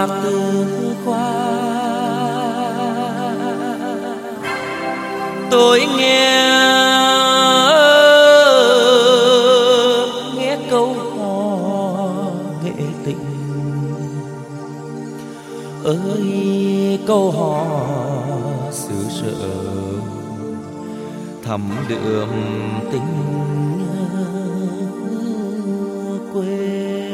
Tử Khoa. Tôi nghe câu hò nghệ tình ơi, câu hò xứ sở thắm đượm tình quê.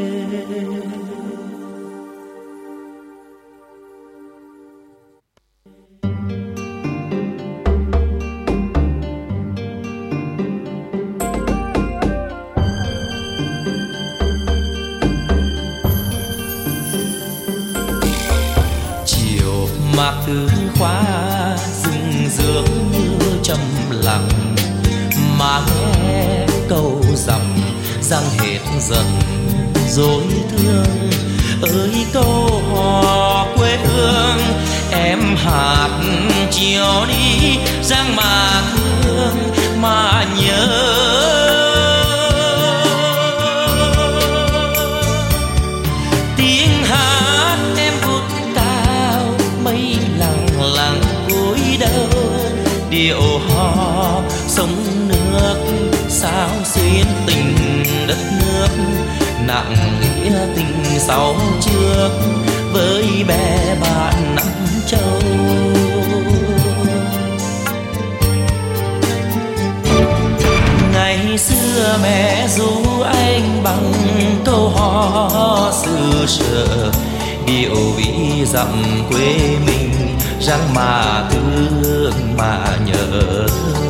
Mạc Tử Khoa rừng rương như trầm lặng, mà nghe câu dặm giang hết dần dối thương. Ơi câu hò quê hương em hát chiều đi giang mà thương mà nhớ. Tiếng hát em vút cao mây lặng lặng cúi đầu, điệu hò sông nước sao xuyên tình đất nước, nặng nghĩa tình sau trước với bè bạn Nam Châu. Ngày xưa mẹ ru anh bằng câu hò xứ sở, điệu ví dặm quê mình răng mà thương mà nhớ.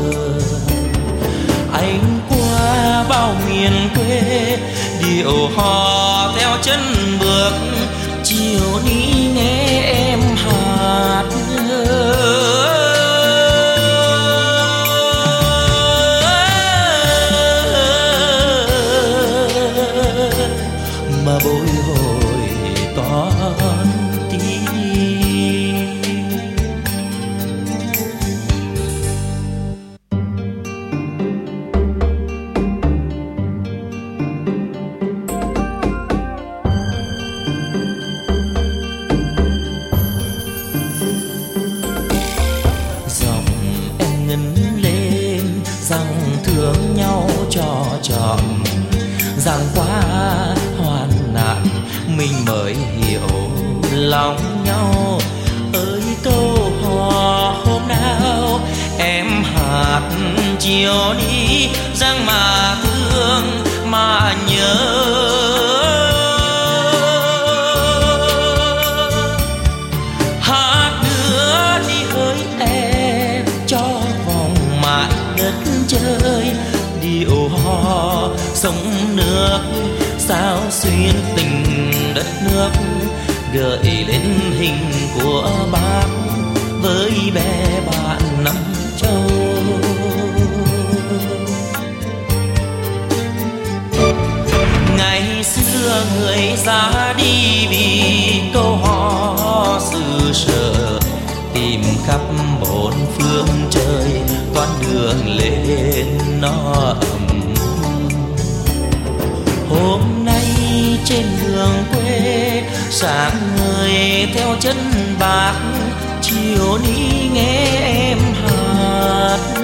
Anh qua bao miền quê điệu hò theo chân bước, chiều đi nghe em hát. Mà bồi hồi con tim. Giọng em ngân lên rằng thương nhau cho trọn, rằng qua hoạn nạn mình mới hiểu lòng nhau. Ơi câu hò hôm nào em hát chiều đi rằng mà thương mà nhớ. Hát nữa đi hỡi em cho vòng mãi đất trời, điệu hò sông nước sao xuyên tình đất nước, gợi lên hình của bác với bè bạn Nam Châu. Ngày xưa người ra đi vì câu hò xứ sở, tìm khắp bốn phương trời toán đường lên nó ấm. Hôm nay trên đường quê sáng người theo chân bác, chiều đi nghe em hát.